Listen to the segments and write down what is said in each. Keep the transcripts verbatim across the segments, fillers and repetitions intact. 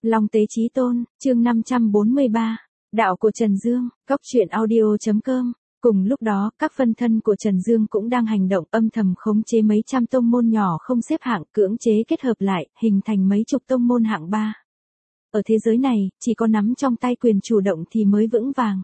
Long Tế Chí Tôn, chương năm trăm bốn mươi ba, đạo của Trần Dương, cốc truyện audio chấm com. Cùng lúc đó, các phân thân của Trần Dương cũng đang hành động âm thầm khống chế mấy trăm tông môn nhỏ không xếp hạng, cưỡng chế kết hợp lại, hình thành mấy chục tông môn hạng ba. Ở thế giới này, chỉ có nắm trong tay quyền chủ động thì mới vững vàng.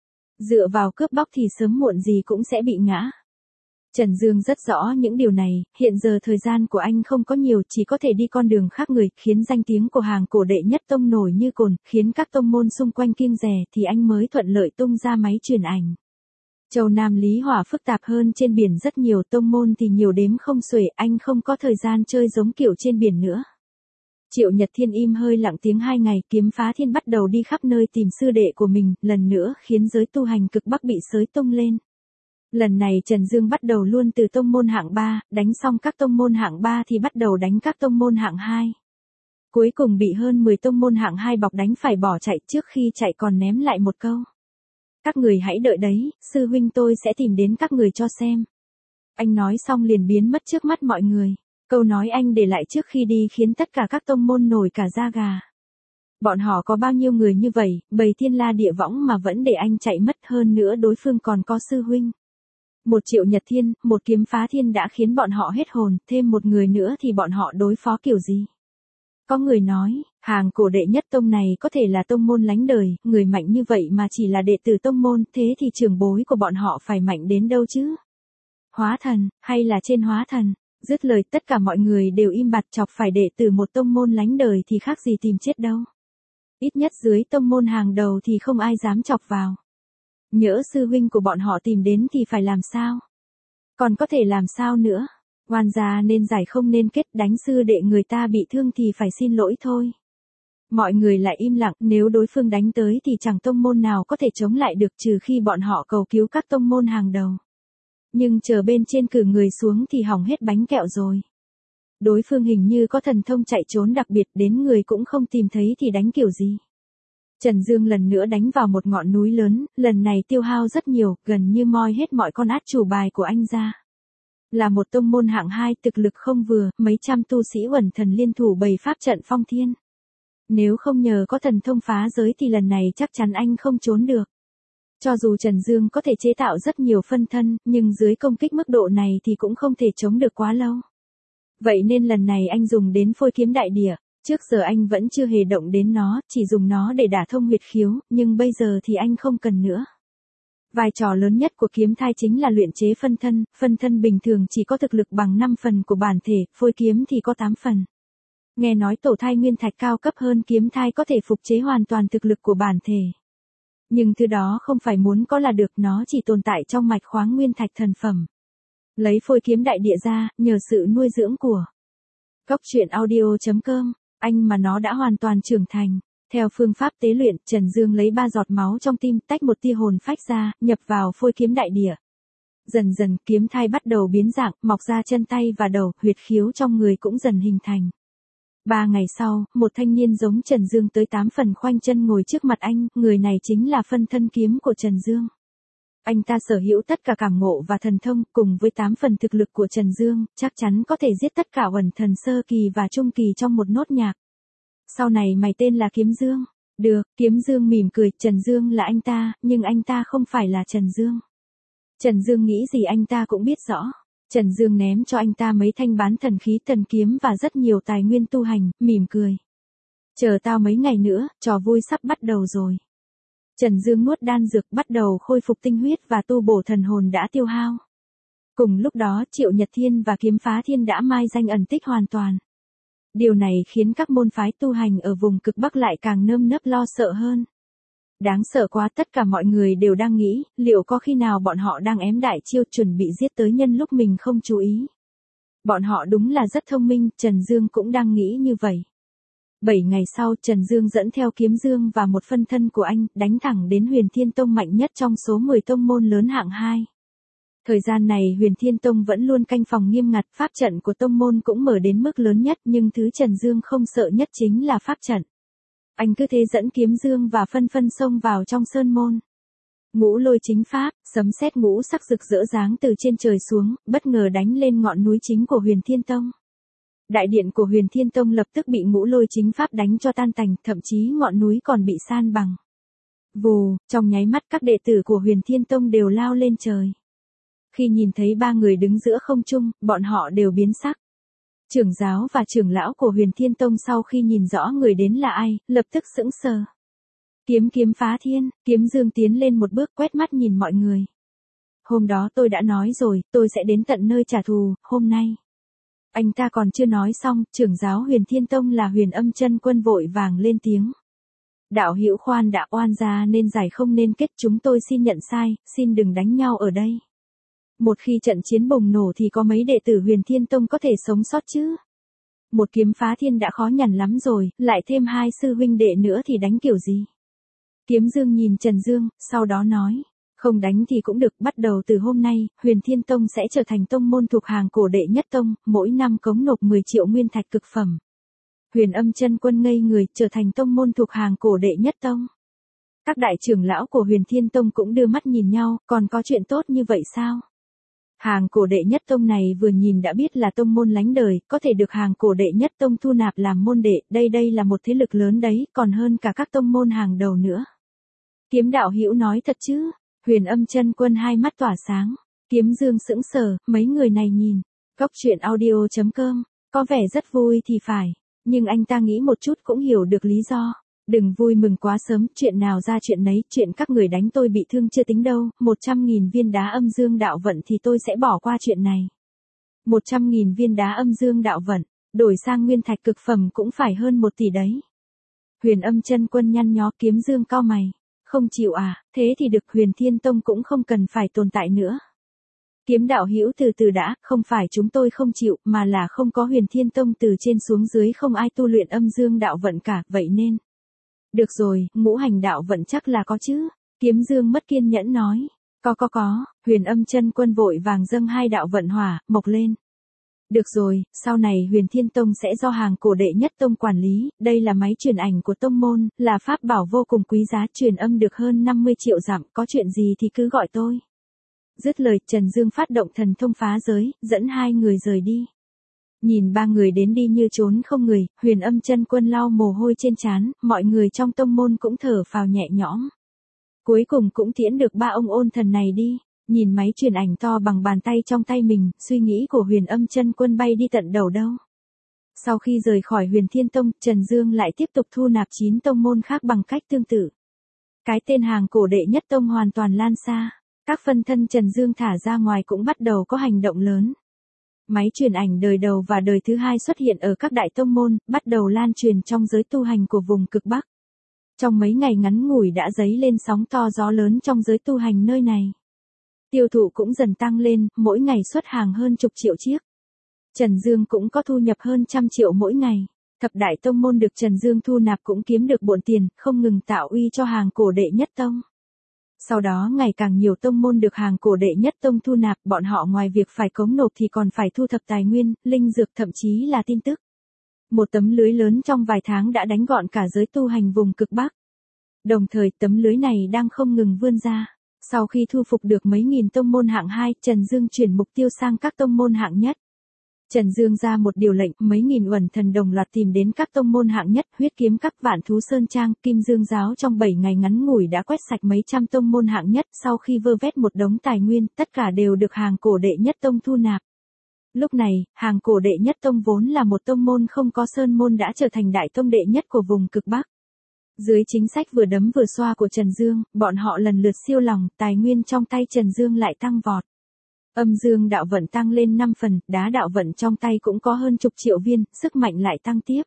Dựa vào cướp bóc thì sớm muộn gì cũng sẽ bị ngã. Trần Dương rất rõ những điều này, hiện giờ thời gian của anh không có nhiều, chỉ có thể đi con đường khác người, khiến danh tiếng của hàng cổ đệ nhất tông nổi như cồn, khiến các tông môn xung quanh kiêng dè thì anh mới thuận lợi tung ra máy truyền ảnh. Châu Nam Lý Hỏa phức tạp hơn trên biển rất nhiều, tông môn thì nhiều đếm không xuể, anh không có thời gian chơi giống kiểu trên biển nữa. Triệu Nhật Thiên im hơi lặng tiếng hai ngày, Kiếm Phá Thiên bắt đầu đi khắp nơi tìm sư đệ của mình, lần nữa khiến giới tu hành cực Bắc bị xới tung lên. Lần này Trần Dương bắt đầu luôn từ tông môn hạng ba, đánh xong các tông môn hạng ba thì bắt đầu đánh các tông môn hạng hai. Cuối cùng bị hơn mười tông môn hạng hai bọc đánh phải bỏ chạy, trước khi chạy còn ném lại một câu. Các người hãy đợi đấy, sư huynh tôi sẽ tìm đến các người cho xem. Anh nói xong liền biến mất trước mắt mọi người. Câu nói anh để lại trước khi đi khiến tất cả các tông môn nổi cả da gà. Bọn họ có bao nhiêu người như vậy, bầy thiên la địa võng mà vẫn để anh chạy mất, hơn nữa đối phương còn có sư huynh. Một Triệu Nhật Thiên, một Kiếm Phá Thiên đã khiến bọn họ hết hồn, thêm một người nữa thì bọn họ đối phó kiểu gì? Có người nói, hàng cổ đệ nhất tông này có thể là tông môn lánh đời, người mạnh như vậy mà chỉ là đệ tử tông môn, thế thì trưởng bối của bọn họ phải mạnh đến đâu chứ? Hóa thần, hay là trên hóa thần? Dứt lời tất cả mọi người đều im bặt, chọc phải đệ tử một tông môn lánh đời thì khác gì tìm chết đâu. Ít nhất dưới tông môn hàng đầu thì không ai dám chọc vào. Nhỡ sư huynh của bọn họ tìm đến thì phải làm sao? Còn có thể làm sao nữa? Oan gia nên giải không nên kết, đánh sư đệ người ta bị thương thì phải xin lỗi thôi. Mọi người lại im lặng, nếu đối phương đánh tới thì chẳng tông môn nào có thể chống lại được trừ khi bọn họ cầu cứu các tông môn hàng đầu. Nhưng chờ bên trên cử người xuống thì hỏng hết bánh kẹo rồi. Đối phương hình như có thần thông chạy trốn đặc biệt, đến người cũng không tìm thấy thì đánh kiểu gì. Trần Dương lần nữa đánh vào một ngọn núi lớn, lần này tiêu hao rất nhiều, gần như moi hết mọi con át chủ bài của anh ra. Là một tông môn hạng hai, thực lực không vừa, mấy trăm tu sĩ uẩn thần liên thủ bày pháp trận phong thiên. Nếu không nhờ có thần thông phá giới thì lần này chắc chắn anh không trốn được. Cho dù Trần Dương có thể chế tạo rất nhiều phân thân, nhưng dưới công kích mức độ này thì cũng không thể chống được quá lâu. Vậy nên lần này anh dùng đến phôi kiếm đại địa. Trước giờ anh vẫn chưa hề động đến nó, chỉ dùng nó để đả thông huyệt khiếu, nhưng bây giờ thì anh không cần nữa. Vai trò lớn nhất của kiếm thai chính là luyện chế phân thân, phân thân bình thường chỉ có thực lực bằng năm phần của bản thể, phôi kiếm thì có tám phần. Nghe nói tổ thai nguyên thạch cao cấp hơn kiếm thai có thể phục chế hoàn toàn thực lực của bản thể. Nhưng thứ đó không phải muốn có là được, nó chỉ tồn tại trong mạch khoáng nguyên thạch thần phẩm. Lấy phôi kiếm đại địa ra, nhờ sự nuôi dưỡng của cốc truyện audio chấm com. Anh mà nó đã hoàn toàn trưởng thành. Theo phương pháp tế luyện, Trần Dương lấy ba giọt máu trong tim, tách một tia hồn phách ra, nhập vào phôi kiếm đại địa. Dần dần, kiếm thai bắt đầu biến dạng, mọc ra chân tay và đầu, huyệt khiếu trong người cũng dần hình thành. Ba ngày sau, một thanh niên giống Trần Dương tới tám phần khoanh chân ngồi trước mặt anh, người này chính là phân thân kiếm của Trần Dương. Anh ta sở hữu tất cả cảm ngộ và thần thông, cùng với tám phần thực lực của Trần Dương, chắc chắn có thể giết tất cả uẩn thần sơ kỳ và trung kỳ trong một nốt nhạc. Sau này mày tên là Kiếm Dương. Được, Kiếm Dương mỉm cười, Trần Dương là anh ta, nhưng anh ta không phải là Trần Dương. Trần Dương nghĩ gì anh ta cũng biết rõ. Trần Dương ném cho anh ta mấy thanh bán thần khí thần kiếm và rất nhiều tài nguyên tu hành, mỉm cười. Chờ tao mấy ngày nữa, trò vui sắp bắt đầu rồi. Trần Dương nuốt đan dược, bắt đầu khôi phục tinh huyết và tu bổ thần hồn đã tiêu hao. Cùng lúc đó Triệu Nhật Thiên và Kiếm Phá Thiên đã mai danh ẩn tích hoàn toàn. Điều này khiến các môn phái tu hành ở vùng cực Bắc lại càng nơm nớp lo sợ hơn. Đáng sợ quá, tất cả mọi người đều đang nghĩ, liệu có khi nào bọn họ đang ém đại chiêu chuẩn bị giết tới nhân lúc mình không chú ý. Bọn họ đúng là rất thông minh, Trần Dương cũng đang nghĩ như vậy. Bảy ngày sau, Trần Dương dẫn theo Kiếm Dương và một phân thân của anh, đánh thẳng đến Huyền Thiên Tông mạnh nhất trong số mười tông môn lớn hạng hai. Thời gian này Huyền Thiên Tông vẫn luôn canh phòng nghiêm ngặt, pháp trận của tông môn cũng mở đến mức lớn nhất, nhưng thứ Trần Dương không sợ nhất chính là pháp trận. Anh cứ thế dẫn Kiếm Dương và phân phân xông vào trong sơn môn. Ngũ lôi chính pháp, sấm sét ngũ sắc rực rỡ giáng từ trên trời xuống, bất ngờ đánh lên ngọn núi chính của Huyền Thiên Tông. Đại điện của Huyền Thiên Tông lập tức bị Ngũ Lôi chính pháp đánh cho tan tành, thậm chí ngọn núi còn bị san bằng. Vù, trong nháy mắt các đệ tử của Huyền Thiên Tông đều lao lên trời. Khi nhìn thấy ba người đứng giữa không trung, bọn họ đều biến sắc. Trưởng giáo và trưởng lão của Huyền Thiên Tông sau khi nhìn rõ người đến là ai, lập tức sững sờ. Kiếm kiếm phá thiên, Kiếm Dương tiến lên một bước quét mắt nhìn mọi người. Hôm đó tôi đã nói rồi, tôi sẽ đến tận nơi trả thù, hôm nay. Anh ta còn chưa nói xong, trưởng giáo Huyền Thiên Tông là Huyền Âm Chân Quân vội vàng lên tiếng. Đạo hữu khoan đã oan ra nên giải không nên kết, chúng tôi xin nhận sai, xin đừng đánh nhau ở đây. Một khi trận chiến bùng nổ thì có mấy đệ tử Huyền Thiên Tông có thể sống sót chứ? Một kiếm phá thiên đã khó nhằn lắm rồi, lại thêm hai sư huynh đệ nữa thì đánh kiểu gì? Kiếm Dương nhìn Trần Dương, sau đó nói, không đánh thì cũng được, bắt đầu từ hôm nay, Huyền Thiên Tông sẽ trở thành tông môn thuộc hàng cổ đệ nhất tông, mỗi năm cống nộp mười triệu nguyên thạch cực phẩm. Huyền Âm Chân Quân ngây người, trở thành tông môn thuộc hàng cổ đệ nhất tông. Các đại trưởng lão của Huyền Thiên Tông cũng đưa mắt nhìn nhau, còn có chuyện tốt như vậy sao? Hàng cổ đệ nhất tông này vừa nhìn đã biết là tông môn lánh đời, có thể được hàng cổ đệ nhất tông thu nạp làm môn đệ, đây đây là một thế lực lớn đấy, còn hơn cả các tông môn hàng đầu nữa. Kiếm đạo hữu nói thật chứ? Huyền Âm Chân Quân hai mắt tỏa sáng. Kiếm Dương sững sờ, mấy người này nhìn. Cốc truyện audio chấm com, có vẻ rất vui thì phải, nhưng anh ta nghĩ một chút cũng hiểu được lý do. Đừng vui mừng quá sớm, chuyện nào ra chuyện nấy, chuyện các người đánh tôi bị thương chưa tính đâu, một trăm nghìn viên đá âm dương đạo vận thì tôi sẽ bỏ qua chuyện này. một trăm nghìn viên đá âm dương đạo vận, đổi sang nguyên thạch cực phẩm cũng phải hơn một tỷ đấy. Huyền Âm Chân Quân nhăn nhó, Kiếm Dương cau mày. Không chịu à, thế thì được, Huyền Thiên Tông cũng không cần phải tồn tại nữa. Kiếm đạo hữu từ từ đã, không phải chúng tôi không chịu, mà là không có Huyền Thiên Tông từ trên xuống dưới không ai tu luyện âm dương đạo vận cả, vậy nên. Được rồi, ngũ hành đạo vận chắc là có chứ. Kiếm Dương mất kiên nhẫn nói. Có có có, Huyền Âm Chân Quân vội vàng dâng hai đạo vận hỏa, mộc lên. Được rồi, sau này Huyền Thiên Tông sẽ do hàng cổ đệ nhất tông quản lý, đây là máy truyền ảnh của tông môn, là pháp bảo vô cùng quý giá, truyền âm được hơn năm mươi triệu dặm, có chuyện gì thì cứ gọi tôi. Dứt lời, Trần Dương phát động thần thông phá giới, dẫn hai người rời đi. Nhìn ba người đến đi như trốn không người, Huyền Âm Chân Quân lau mồ hôi trên trán, mọi người trong tông môn cũng thở phào nhẹ nhõm. Cuối cùng cũng tiễn được ba ông ôn thần này đi. Nhìn máy truyền ảnh to bằng bàn tay trong tay mình, suy nghĩ của Huyền Âm Chân Quân bay đi tận đầu đâu. Sau khi rời khỏi Huyền Thiên Tông, Trần Dương lại tiếp tục thu nạp chín tông môn khác bằng cách tương tự. Cái tên hàng cổ đệ nhất tông hoàn toàn lan xa. Các phân thân Trần Dương thả ra ngoài cũng bắt đầu có hành động lớn. Máy truyền ảnh đời đầu và đời thứ hai xuất hiện ở các đại tông môn, bắt đầu lan truyền trong giới tu hành của vùng cực Bắc. Trong mấy ngày ngắn ngủi đã dấy lên sóng to gió lớn trong giới tu hành nơi này. Tiêu thụ cũng dần tăng lên, mỗi ngày xuất hàng hơn chục triệu chiếc. Trần Dương cũng có thu nhập hơn trăm triệu mỗi ngày. Thập đại tông môn được Trần Dương thu nạp cũng kiếm được bộn tiền, không ngừng tạo uy cho hàng cổ đệ nhất tông. Sau đó ngày càng nhiều tông môn được hàng cổ đệ nhất tông thu nạp, bọn họ ngoài việc phải cống nộp thì còn phải thu thập tài nguyên, linh dược, thậm chí là tin tức. Một tấm lưới lớn trong vài tháng đã đánh gọn cả giới tu hành vùng cực Bắc. Đồng thời tấm lưới này đang không ngừng vươn ra. Sau khi thu phục được mấy nghìn tông môn hạng hai, Trần Dương chuyển mục tiêu sang các tông môn hạng nhất. Trần Dương ra một điều lệnh, mấy nghìn uẩn thần đồng loạt tìm đến các tông môn hạng nhất, Huyết Kiếm Các, Vạn Thú Sơn Trang, Kim Dương Giáo trong bảy ngày ngắn ngủi đã quét sạch mấy trăm tông môn hạng nhất, sau khi vơ vét một đống tài nguyên, tất cả đều được hàng cổ đệ nhất tông thu nạp. Lúc này, hàng cổ đệ nhất tông vốn là một tông môn không có sơn môn đã trở thành đại tông đệ nhất của vùng cực Bắc. Dưới chính sách vừa đấm vừa xoa của Trần Dương, bọn họ lần lượt siêu lòng, tài nguyên trong tay Trần Dương lại tăng vọt. Âm dương đạo vận tăng lên năm phần, đá đạo vận trong tay cũng có hơn chục triệu viên, sức mạnh lại tăng tiếp.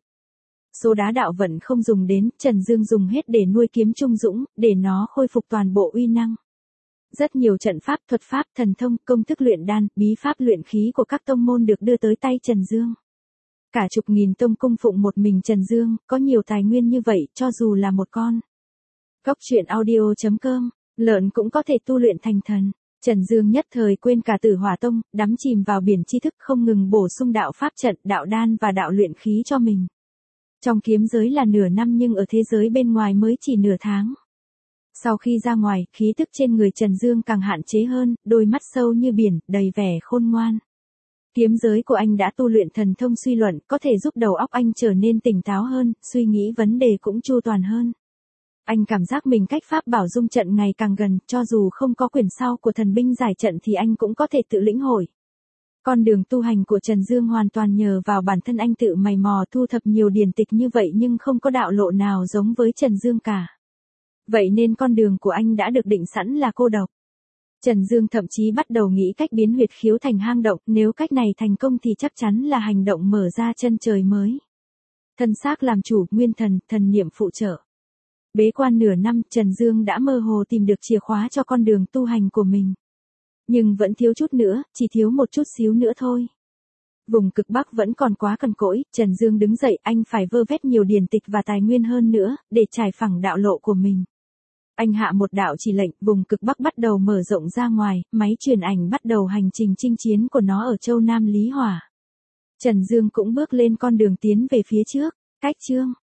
Số đá đạo vận không dùng đến, Trần Dương dùng hết để nuôi kiếm trung dũng, để nó khôi phục toàn bộ uy năng. Rất nhiều trận pháp, thuật pháp, thần thông, công thức luyện đan, bí pháp luyện khí của các tông môn được đưa tới tay Trần Dương. Cả chục nghìn tông cung phụng một mình Trần Dương, có nhiều tài nguyên như vậy, cho dù là một con. Cốc truyện audio chấm com, lợn cũng có thể tu luyện thành thần. Trần Dương nhất thời quên cả Tử Hỏa Tông, đắm chìm vào biển tri thức, không ngừng bổ sung đạo pháp trận, đạo đan và đạo luyện khí cho mình. Trong kiếm giới là nửa năm nhưng ở thế giới bên ngoài mới chỉ nửa tháng. Sau khi ra ngoài, khí tức trên người Trần Dương càng hạn chế hơn, đôi mắt sâu như biển, đầy vẻ khôn ngoan. Kiếm giới của anh đã tu luyện thần thông suy luận, có thể giúp đầu óc anh trở nên tỉnh táo hơn, suy nghĩ vấn đề cũng chu toàn hơn. Anh cảm giác mình cách pháp bảo dung trận ngày càng gần, cho dù không có quyển sau của thần binh giải trận thì anh cũng có thể tự lĩnh hội. Con đường tu hành của Trần Dương hoàn toàn nhờ vào bản thân anh tự mày mò thu thập nhiều điển tịch như vậy nhưng không có đạo lộ nào giống với Trần Dương cả. Vậy nên con đường của anh đã được định sẵn là cô độc. Trần Dương thậm chí bắt đầu nghĩ cách biến huyệt khiếu thành hang động, nếu cách này thành công thì chắc chắn là hành động mở ra chân trời mới. Thân xác làm chủ, nguyên thần, thần niệm phụ trợ. Bế quan nửa năm, Trần Dương đã mơ hồ tìm được chìa khóa cho con đường tu hành của mình. Nhưng vẫn thiếu chút nữa, chỉ thiếu một chút xíu nữa thôi. Vùng cực Bắc vẫn còn quá cằn cỗi, Trần Dương đứng dậy, anh phải vơ vét nhiều điển tịch và tài nguyên hơn nữa, để trải phẳng đạo lộ của mình. Anh hạ một đạo chỉ lệnh, vùng cực Bắc bắt đầu mở rộng ra ngoài, máy truyền ảnh bắt đầu hành trình chinh chiến của nó ở châu Nam Lý Hỏa. Trần Dương cũng bước lên con đường tiến về phía trước, cách chương.